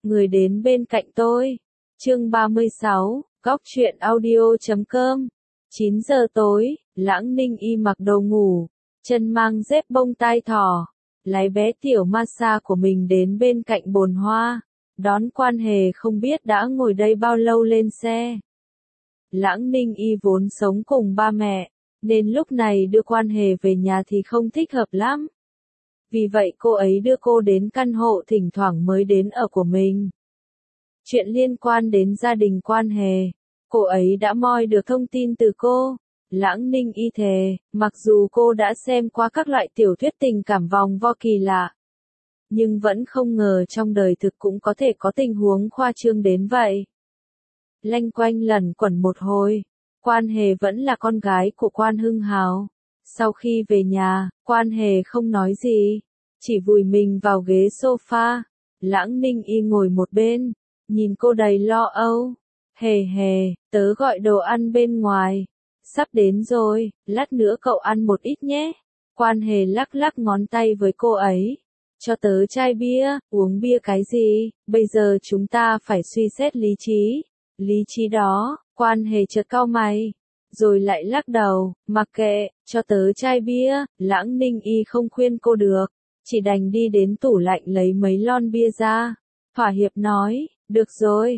người đến bên cạnh tôi. Chương 36, Góc truyện audio.com. 9 giờ tối, Lãng Ninh Y mặc đồ ngủ, chân mang dép bông tai thỏ, lái bé tiểu Masa của mình đến bên cạnh bồn hoa, đón Quan Hề không biết đã ngồi đây bao lâu lên xe. Lãng Ninh Y vốn sống cùng ba mẹ, nên lúc này đưa Quan Hề về nhà thì không thích hợp lắm. Vì vậy cô ấy đưa cô đến căn hộ thỉnh thoảng mới đến ở của mình. Chuyện liên quan đến gia đình Quan Hề, cô ấy đã moi được thông tin từ cô. Lãng Ninh Y thề, mặc dù cô đã xem qua các loại tiểu thuyết tình cảm vòng vo kỳ lạ, nhưng vẫn không ngờ trong đời thực cũng có thể có tình huống khoa trương đến vậy. Lanh quanh lẩn quẩn một hồi, Quan Hề vẫn là con gái của Quan Hưng Hào. Sau khi về nhà, Quan Hề không nói gì, chỉ vùi mình vào ghế sofa. Lãng Ninh Y ngồi một bên, nhìn cô đầy lo âu. Hề hề, tớ gọi đồ ăn bên ngoài. Sắp đến rồi, lát nữa cậu ăn một ít nhé. Quan Hề lắc lắc ngón tay với cô ấy. Cho tớ chai bia, uống bia cái gì, bây giờ chúng ta phải suy xét lý trí. Lý trí đó, Quan Hề chợt cau mày, rồi lại lắc đầu, mặc kệ, cho tớ chai bia. Lãng Ninh Y không khuyên cô được, chỉ đành đi đến tủ lạnh lấy mấy lon bia ra. Thỏa hiệp nói, được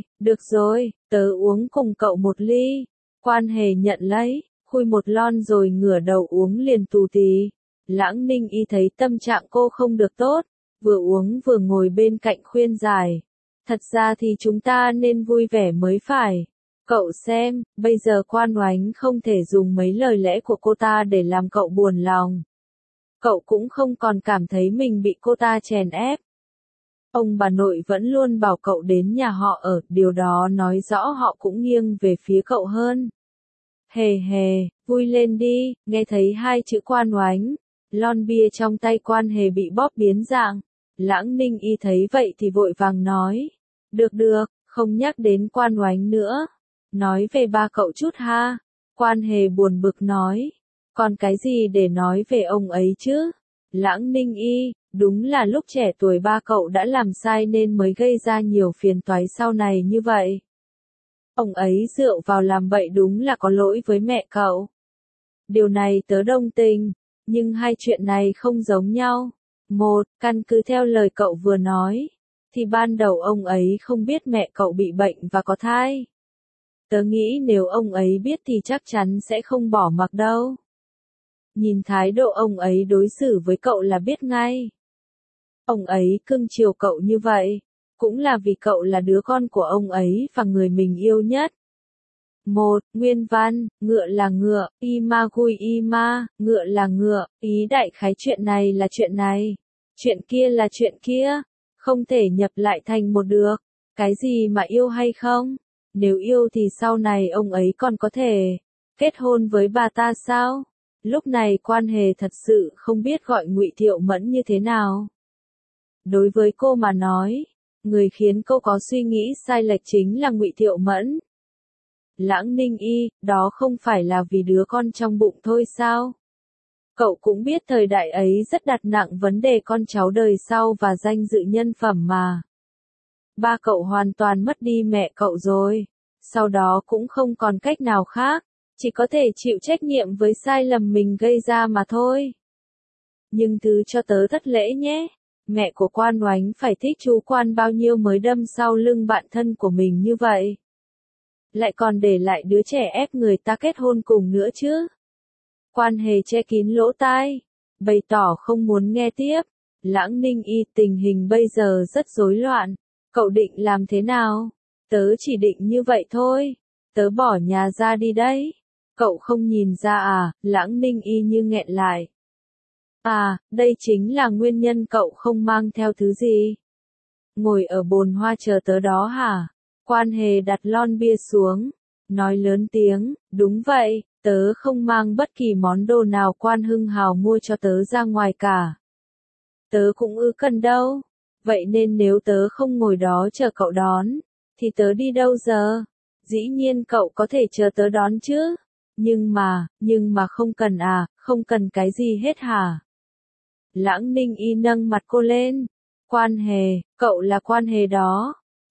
rồi, tớ uống cùng cậu một ly. Quan Hề nhận lấy, khui một lon rồi ngửa đầu uống liền tù tì. Lãng Ninh Y thấy tâm trạng cô không được tốt, vừa uống vừa ngồi bên cạnh khuyên giải. Thật ra thì chúng ta nên vui vẻ mới phải. Cậu xem, bây giờ Quan Oánh không thể dùng mấy lời lẽ của cô ta để làm cậu buồn lòng. Cậu cũng không còn cảm thấy mình bị cô ta chèn ép. Ông bà nội vẫn luôn bảo cậu đến nhà họ ở, điều đó nói rõ họ cũng nghiêng về phía cậu hơn. Hề hề, vui lên đi. Nghe thấy hai chữ Quan Oánh, lon bia trong tay Quan Hề bị bóp biến dạng. Lãng Ninh Y thấy vậy thì vội vàng nói, được, không nhắc đến Quan Oánh nữa. Nói về ba cậu chút ha. Quan Hề buồn bực nói, còn cái gì để nói về ông ấy chứ? Lãng Ninh Y, đúng là lúc trẻ tuổi ba cậu đã làm sai nên mới gây ra nhiều phiền toái sau này như vậy. Ông ấy dựa vào làm bậy đúng là có lỗi với mẹ cậu. Điều này tớ đồng tình, nhưng hai chuyện này không giống nhau. Một, căn cứ theo lời cậu vừa nói, thì ban đầu ông ấy không biết mẹ cậu bị bệnh và có thai. Tớ nghĩ nếu ông ấy biết thì chắc chắn sẽ không bỏ mặc đâu. Nhìn thái độ ông ấy đối xử với cậu là biết ngay. Ông ấy cưng chiều cậu như vậy, cũng là vì cậu là đứa con của ông ấy và người mình yêu nhất. Một, nguyên văn, ngựa là ngựa, ima gui ima, ngựa là ngựa, ý đại khái chuyện này là chuyện này, chuyện kia là chuyện kia, không thể nhập lại thành một được. Cái gì mà yêu hay không? Nếu yêu thì sau này ông ấy còn có thể kết hôn với bà ta sao? Lúc này Quan Hề thật sự không biết gọi Ngụy Thiệu Mẫn như thế nào. Đối với cô mà nói, người khiến cô có suy nghĩ sai lệch chính là Ngụy Thiệu Mẫn. Lãng Ninh Y, đó không phải là vì đứa con trong bụng thôi sao? Cậu cũng biết thời đại ấy rất đặt nặng vấn đề con cháu đời sau và danh dự nhân phẩm mà. Ba cậu hoàn toàn mất đi mẹ cậu rồi, sau đó cũng không còn cách nào khác, chỉ có thể chịu trách nhiệm với sai lầm mình gây ra mà thôi. Nhưng thứ cho tớ thất lễ nhé, mẹ của Quan Oánh phải thích chú Quan bao nhiêu mới đâm sau lưng bạn thân của mình như vậy. Lại còn để lại đứa trẻ ép người ta kết hôn cùng nữa chứ. Quan Hề che kín lỗ tai, bày tỏ không muốn nghe tiếp. Lãng Ninh Y, tình hình bây giờ rất rối loạn, cậu định làm thế nào? Tớ chỉ định như vậy thôi, tớ bỏ nhà ra đi đấy. Cậu không nhìn ra à? Lãng Ninh Y như nghẹn lại. À, đây chính là nguyên nhân cậu không mang theo thứ gì. Ngồi ở bồn hoa chờ tớ đó hả? Quan Hề đặt lon bia xuống, nói lớn tiếng, đúng vậy, tớ không mang bất kỳ món đồ nào Quan Hưng Hào mua cho tớ ra ngoài cả. Tớ cũng cần đâu, vậy nên nếu tớ không ngồi đó chờ cậu đón, thì tớ đi đâu giờ? Dĩ nhiên cậu có thể chờ tớ đón chứ, nhưng mà không cần à, không cần cái gì hết hả? Lãng Ninh Y nâng mặt cô lên, Quan Hề, cậu là Quan Hề đó.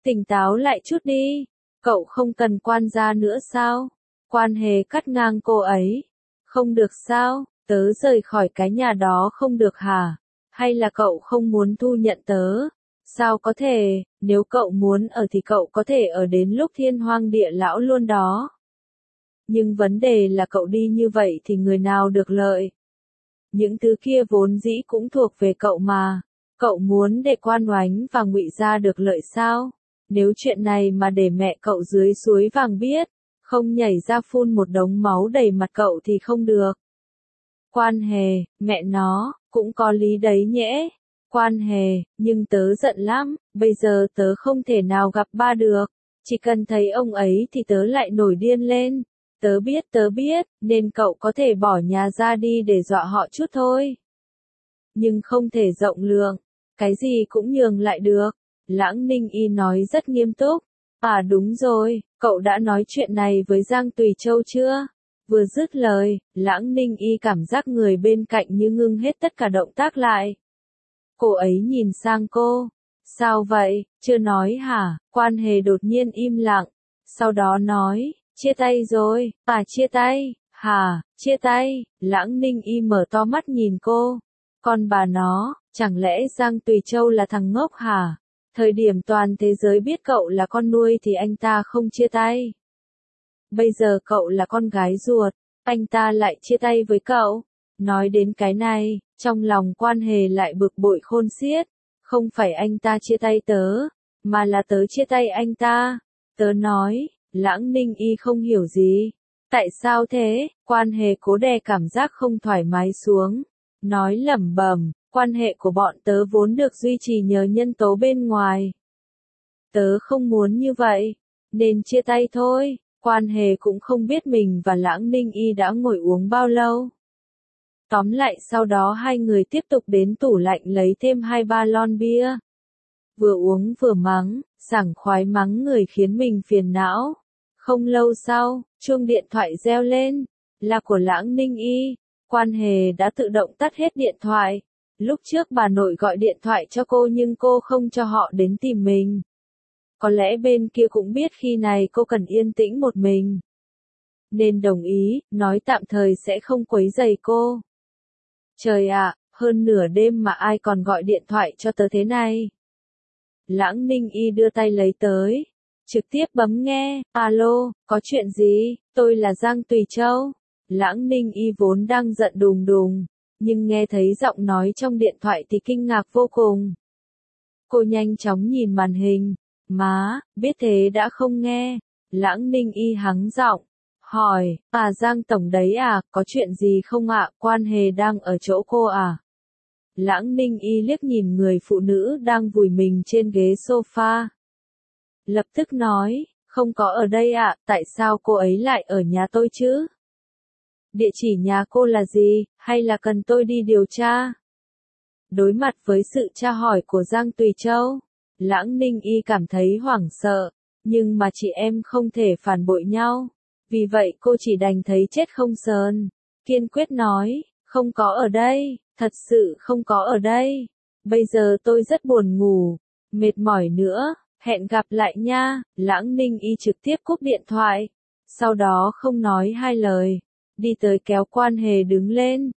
Tỉnh táo lại chút đi, cậu không cần quan gia nữa sao? Quan Hề cắt ngang cô ấy. Không được sao, tớ rời khỏi cái nhà đó không được hả? Hay là cậu không muốn thu nhận tớ? Sao có thể, nếu cậu muốn ở thì cậu có thể ở đến lúc thiên hoang địa lão luôn đó. Nhưng vấn đề là cậu đi như vậy thì người nào được lợi? Những thứ kia vốn dĩ cũng thuộc về cậu mà. Cậu muốn để Quan Oánh và Ngụy gia được lợi sao? Nếu chuyện này mà để mẹ cậu dưới suối vàng biết, không nhảy ra phun một đống máu đầy mặt cậu thì không được. Quan Hề, mẹ nó, cũng có lý đấy nhẽ. Quan Hề, nhưng tớ giận lắm, bây giờ tớ không thể nào gặp ba được. Chỉ cần thấy ông ấy thì tớ lại nổi điên lên. Tớ biết, nên cậu có thể bỏ nhà ra đi để dọa họ chút thôi. Nhưng không thể rộng lượng, cái gì cũng nhường lại được. Lãng Ninh Y nói rất nghiêm túc. À đúng rồi, cậu đã nói chuyện này với Giang Tùy Châu chưa? Vừa dứt lời, Lãng Ninh Y cảm giác người bên cạnh như ngưng hết tất cả động tác lại. Cô ấy nhìn sang cô. Sao vậy, chưa nói hả? Quan Hề đột nhiên im lặng. Sau đó nói, chia tay rồi, chia tay, hả, chia tay. Lãng Ninh Y mở to mắt nhìn cô. Con bà nó, chẳng lẽ Giang Tùy Châu là thằng ngốc hả? Thời điểm toàn thế giới biết cậu là con nuôi thì anh ta không chia tay. Bây giờ cậu là con gái ruột, anh ta lại chia tay với cậu. Nói đến cái này, trong lòng Quan Hề lại bực bội khôn xiết. Không phải anh ta chia tay tớ, mà là tớ chia tay anh ta. Tớ nói, Lãng Ninh Y không hiểu gì. Tại sao thế? Quan Hề cố đè cảm giác không thoải mái xuống. Nói lẩm bẩm, quan hệ của bọn tớ vốn được duy trì nhờ nhân tố bên ngoài. Tớ không muốn như vậy, nên chia tay thôi. Quan Hề cũng không biết mình và Lãng Ninh Y đã ngồi uống bao lâu. Tóm lại sau đó hai người tiếp tục đến tủ lạnh lấy thêm 2-3 lon bia. Vừa uống vừa mắng, sảng khoái mắng người khiến mình phiền não. Không lâu sau, chuông điện thoại reo lên, là của Lãng Ninh Y. Quan Hề đã tự động tắt hết điện thoại. Lúc trước bà nội gọi điện thoại cho cô nhưng cô không cho họ đến tìm mình. Có lẽ bên kia cũng biết khi này cô cần yên tĩnh một mình. Nên đồng ý, nói tạm thời sẽ không quấy rầy cô. Trời ạ, hơn nửa đêm mà ai còn gọi điện thoại cho tớ thế này. Lãng Ninh Y đưa tay lấy tới. Trực tiếp bấm nghe, alo, có chuyện gì, tôi là Giang Tùy Châu. Lãng Ninh Y vốn đang giận đùng đùng, nhưng nghe thấy giọng nói trong điện thoại thì kinh ngạc vô cùng. Cô nhanh chóng nhìn màn hình, má, biết thế đã không nghe. Lãng Ninh Y hắng giọng, hỏi, Giang Tổng đấy à, có chuyện gì không ạ, Quan Hề đang ở chỗ cô à? Lãng Ninh Y liếc nhìn người phụ nữ đang vùi mình trên ghế sofa. Lập tức nói, không có ở đây ạ, tại sao cô ấy lại ở nhà tôi chứ? Địa chỉ nhà cô là gì, hay là cần tôi đi điều tra? Đối mặt với sự tra hỏi của Giang Tùy Châu, Lãng Ninh Y cảm thấy hoảng sợ, nhưng mà chị em không thể phản bội nhau. Vì vậy cô chỉ đành thấy chết không sờn, kiên quyết nói, không có ở đây, thật sự không có ở đây. Bây giờ tôi rất buồn ngủ, mệt mỏi nữa, hẹn gặp lại nha. Lãng Ninh Y trực tiếp cúp điện thoại, sau đó không nói hai lời, đi tới kéo Quan Hề đứng lên.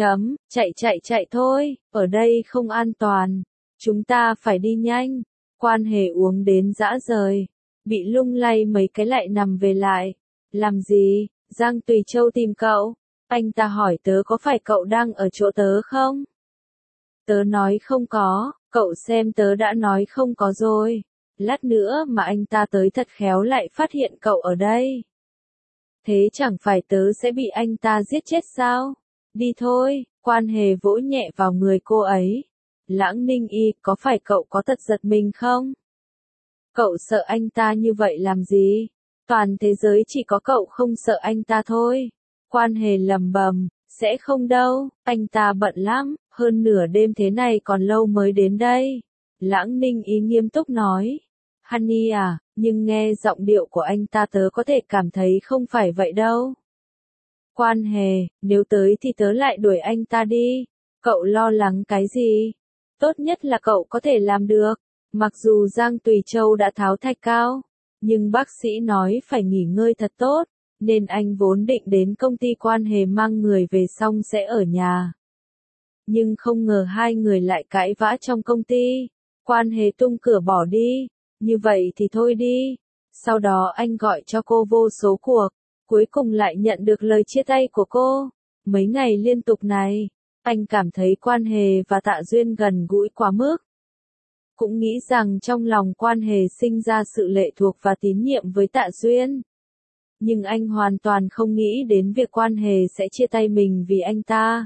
Chạy thôi, ở đây không an toàn, chúng ta phải đi nhanh. Quan Hề uống đến rã rời, bị lung lay mấy cái lại nằm về lại. Làm gì, Giang Tùy Châu tìm cậu, anh ta hỏi tớ có phải cậu đang ở chỗ tớ không? Tớ nói không có, cậu xem tớ đã nói không có rồi. Lát nữa mà anh ta tới thật khéo lại phát hiện cậu ở đây. Thế chẳng phải tớ sẽ bị anh ta giết chết sao? Đi thôi, Quan Hề vỗ nhẹ vào người cô ấy. Lãng Ninh Y, có phải cậu có tật giật mình không? Cậu sợ anh ta như vậy làm gì? Toàn thế giới chỉ có cậu không sợ anh ta thôi. Quan Hề lầm bầm, sẽ không đâu, anh ta bận lắm, hơn nửa đêm thế này còn lâu mới đến đây. Lãng Ninh Y nghiêm túc nói. Honey à, nhưng nghe giọng điệu của anh ta tớ có thể cảm thấy không phải vậy đâu. Quan Hề, nếu tới thì tớ lại đuổi anh ta đi. Cậu lo lắng cái gì? Tốt nhất là cậu có thể làm được. Mặc dù Giang Tùy Châu đã tháo thạch cao, nhưng bác sĩ nói phải nghỉ ngơi thật tốt, nên anh vốn định đến công ty Quan Hề mang người về xong sẽ ở nhà. Nhưng không ngờ hai người lại cãi vã trong công ty. Quan Hề tung cửa bỏ đi, như vậy thì thôi đi. Sau đó anh gọi cho cô vô số cuộc, cuối cùng lại nhận được lời chia tay của cô. Mấy ngày liên tục này, anh cảm thấy Quan Hề và Tạ Duyên gần gũi quá mức. Cũng nghĩ rằng trong lòng Quan Hề sinh ra sự lệ thuộc và tín nhiệm với Tạ Duyên. Nhưng anh hoàn toàn không nghĩ đến việc Quan Hề sẽ chia tay mình vì anh ta.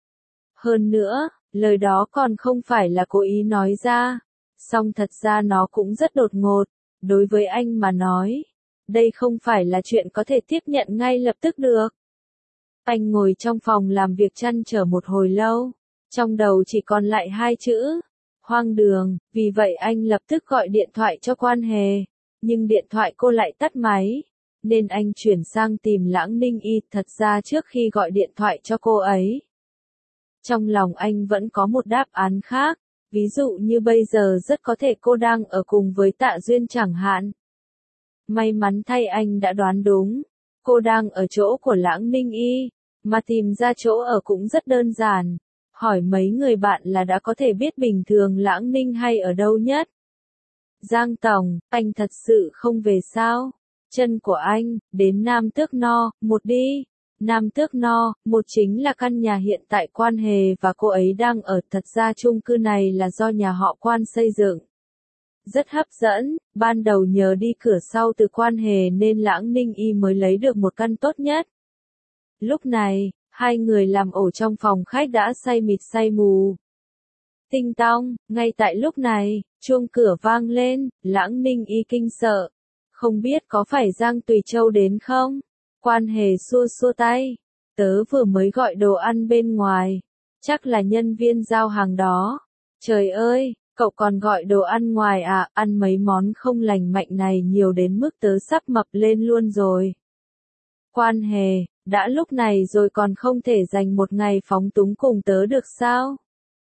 Hơn nữa, lời đó còn không phải là cố ý nói ra, song thật ra nó cũng rất đột ngột, đối với anh mà nói. Đây không phải là chuyện có thể tiếp nhận ngay lập tức được. Anh ngồi trong phòng làm việc trăn trở một hồi lâu, trong đầu chỉ còn lại hai chữ, hoang đường, vì vậy anh lập tức gọi điện thoại cho Quan Hề, nhưng điện thoại cô lại tắt máy, nên anh chuyển sang tìm Lãng Ninh Y. Thật ra trước khi gọi điện thoại cho cô ấy, trong lòng anh vẫn có một đáp án khác, ví dụ như bây giờ rất có thể cô đang ở cùng với Tạ Duyên chẳng hạn. May mắn thay anh đã đoán đúng, cô đang ở chỗ của Lãng Ninh Y, mà tìm ra chỗ ở cũng rất đơn giản. Hỏi mấy người bạn là đã có thể biết bình thường Lãng Ninh hay ở đâu nhất. Giang Tổng, anh thật sự không về sao? Chân của anh, đến Nam Tước No, một đi. Nam Tước No, một chính là căn nhà hiện tại Quan Hề và cô ấy đang ở. Thật ra chung cư này là do nhà họ Quan xây dựng. Rất hấp dẫn, ban đầu nhờ đi cửa sau từ Quan Hề nên Lãng Ninh Y mới lấy được một căn tốt nhất. Lúc này, hai người làm ổ trong phòng khách đã say mịt say mù. Tinh tong, ngay tại lúc này, chuông cửa vang lên, Lãng Ninh Y kinh sợ. Không biết có phải Giang Tùy Châu đến không? Quan Hề xua xua tay. Tớ vừa mới gọi đồ ăn bên ngoài. Chắc là nhân viên giao hàng đó. Trời ơi, cậu còn gọi đồ ăn ngoài à? Ăn mấy món không lành mạnh này nhiều đến mức tớ sắp mập lên luôn rồi. Quan Hề, đã lúc này rồi còn không thể dành một ngày phóng túng cùng tớ được sao?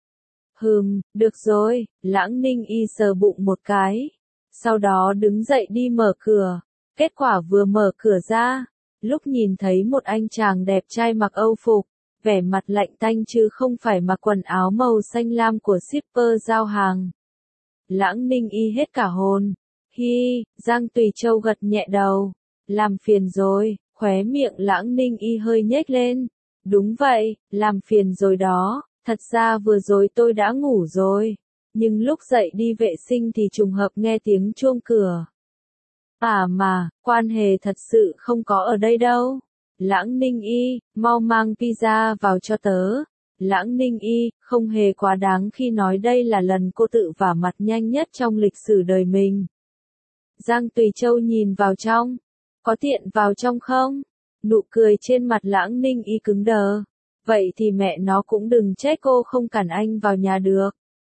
Được rồi, Lãng Ninh Y sờ bụng một cái. Sau đó đứng dậy đi mở cửa. Kết quả vừa mở cửa ra, lúc nhìn thấy một anh chàng đẹp trai mặc Âu phục, vẻ mặt lạnh tanh chứ không phải mặc quần áo màu xanh lam của shipper giao hàng. Lãng Ninh Y hết cả hồn. Hi, Giang Tùy Châu gật nhẹ đầu. Làm phiền rồi, khóe miệng Lãng Ninh Y hơi nhếch lên. Đúng vậy, làm phiền rồi đó, thật ra vừa rồi tôi đã ngủ rồi. Nhưng lúc dậy đi vệ sinh thì trùng hợp nghe tiếng chuông cửa. À mà, Quan Hề thật sự không có ở đây đâu. Lãng Ninh Y, mau mang pizza vào cho tớ. Lãng Ninh Y, không hề quá đáng khi nói đây là lần cô tự vả mặt nhanh nhất trong lịch sử đời mình. Giang Tùy Châu nhìn vào trong. Có tiện vào trong không? Nụ cười trên mặt Lãng Ninh Y cứng đờ. Vậy thì mẹ nó cũng đừng trách cô không cản anh vào nhà được.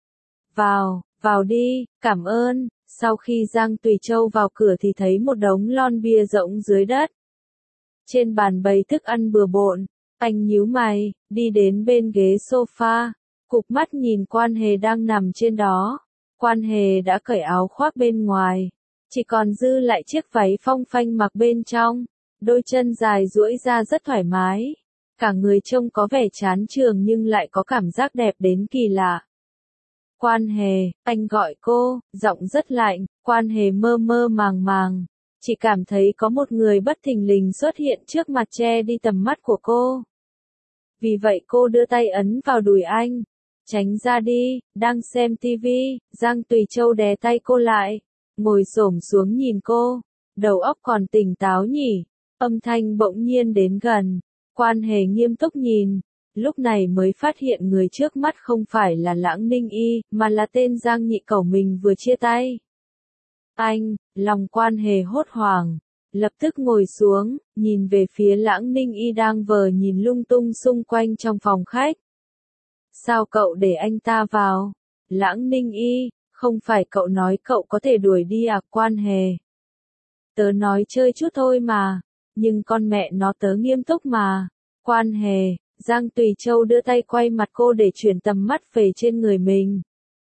Vào đi, cảm ơn. Sau khi Giang Tùy Châu vào cửa thì thấy một đống lon bia rỗng dưới đất. Trên bàn bày thức ăn bừa bộn, anh nhíu mày, đi đến bên ghế sofa, cụp mắt nhìn Quan Hề đang nằm trên đó. Quan Hề đã cởi áo khoác bên ngoài, chỉ còn dư lại chiếc váy phong phanh mặc bên trong, đôi chân dài duỗi ra rất thoải mái. Cả người trông có vẻ chán chường nhưng lại có cảm giác đẹp đến kỳ lạ. Quan Hề, anh gọi cô, giọng rất lạnh. Quan Hề mơ mơ màng màng, chỉ cảm thấy có một người bất thình lình xuất hiện trước mặt che đi tầm mắt của cô. Vì vậy cô đưa tay ấn vào đùi anh. Tránh ra đi, đang xem tivi. Giang Tùy Châu đè tay cô lại, ngồi xổm xuống nhìn cô. Đầu óc còn tỉnh táo nhỉ? Âm thanh bỗng nhiên đến gần. Quan Hề nghiêm túc nhìn. Lúc này mới phát hiện người trước mắt không phải là Lãng Ninh Y, mà là tên Giang nhị cẩu mình vừa chia tay. Anh, lòng Quan Hề hốt hoảng, lập tức ngồi xuống, nhìn về phía Lãng Ninh Y đang vờ nhìn lung tung xung quanh trong phòng khách. Sao cậu để anh ta vào? Lãng Ninh Y, không phải cậu nói cậu có thể đuổi đi à? Quan Hề. Tớ nói chơi chút thôi mà, nhưng con mẹ nó tớ nghiêm túc mà. Quan Hề. Giang Tùy Châu đưa tay quay mặt cô để chuyển tầm mắt về trên người mình.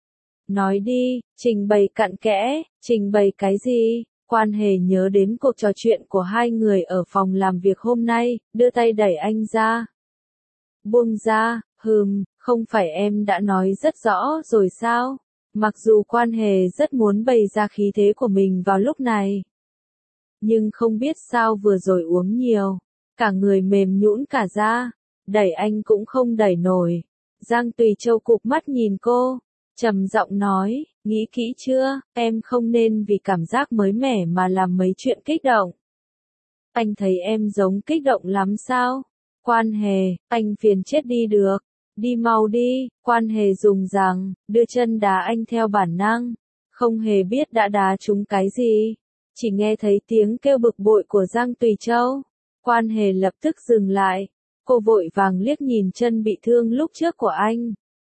Nói đi, trình bày cặn kẽ, trình bày cái gì? Quan Hề nhớ đến cuộc trò chuyện của hai người ở phòng làm việc hôm nay, đưa tay đẩy anh ra. Buông ra, không phải em đã nói rất rõ rồi sao? Mặc dù Quan Hề rất muốn bày ra khí thế của mình vào lúc này. Nhưng không biết sao vừa rồi uống nhiều, cả người mềm nhũn cả ra, đẩy anh cũng không đẩy nổi. Giang Tùy Châu cụp mắt nhìn cô, trầm giọng nói, nghĩ kỹ chưa, em không nên vì cảm giác mới mẻ mà làm mấy chuyện kích động. Anh thấy em giống kích động lắm sao? Quan Hề, anh phiền chết đi được. Đi mau đi, Quan Hề dùng rằng, đưa chân đá anh theo bản năng. Không hề biết đã đá trúng cái gì. Chỉ nghe thấy tiếng kêu bực bội của Giang Tùy Châu. Quan Hề lập tức dừng lại. Cô vội vàng liếc nhìn chân bị thương lúc trước của anh.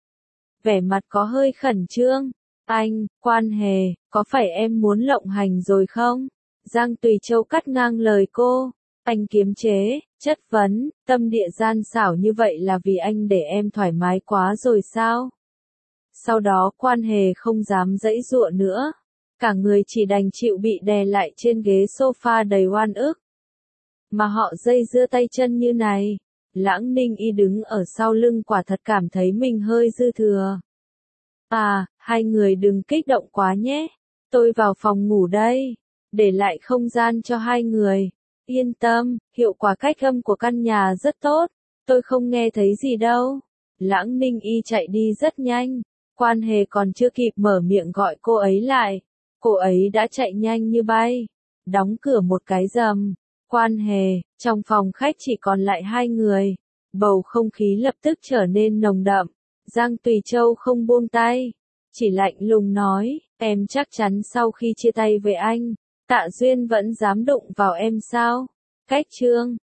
Vẻ mặt có hơi khẩn trương. Anh, Quan Hề, có phải em muốn lộng hành rồi không? Giang Tùy Châu cắt ngang lời cô. Anh kiềm chế, chất vấn, tâm địa gian xảo như vậy là vì anh để em thoải mái quá rồi sao? Sau đó Quan Hề không dám giãy giụa nữa. Cả người chỉ đành chịu bị đè lại trên ghế sofa đầy oan ức. Mà họ dây dưa tay chân như này. Lãng Ninh Y đứng ở sau lưng quả thật cảm thấy mình hơi dư thừa. À, hai người đừng kích động quá nhé. Tôi vào phòng ngủ đây. Để lại không gian cho hai người. Yên tâm, hiệu quả cách âm của căn nhà rất tốt. Tôi không nghe thấy gì đâu. Lãng Ninh Y chạy đi rất nhanh. Quan Hề còn chưa kịp mở miệng gọi cô ấy lại. Cô ấy đã chạy nhanh như bay. Đóng cửa một cái rầm. Quan Hề, trong phòng khách chỉ còn lại hai người. Bầu không khí lập tức trở nên nồng đậm. Giang Tùy Châu không buông tay. Chỉ lạnh lùng nói, em chắc chắn sau khi chia tay với anh, Tạ Duyên vẫn dám đụng vào em sao? Cách chương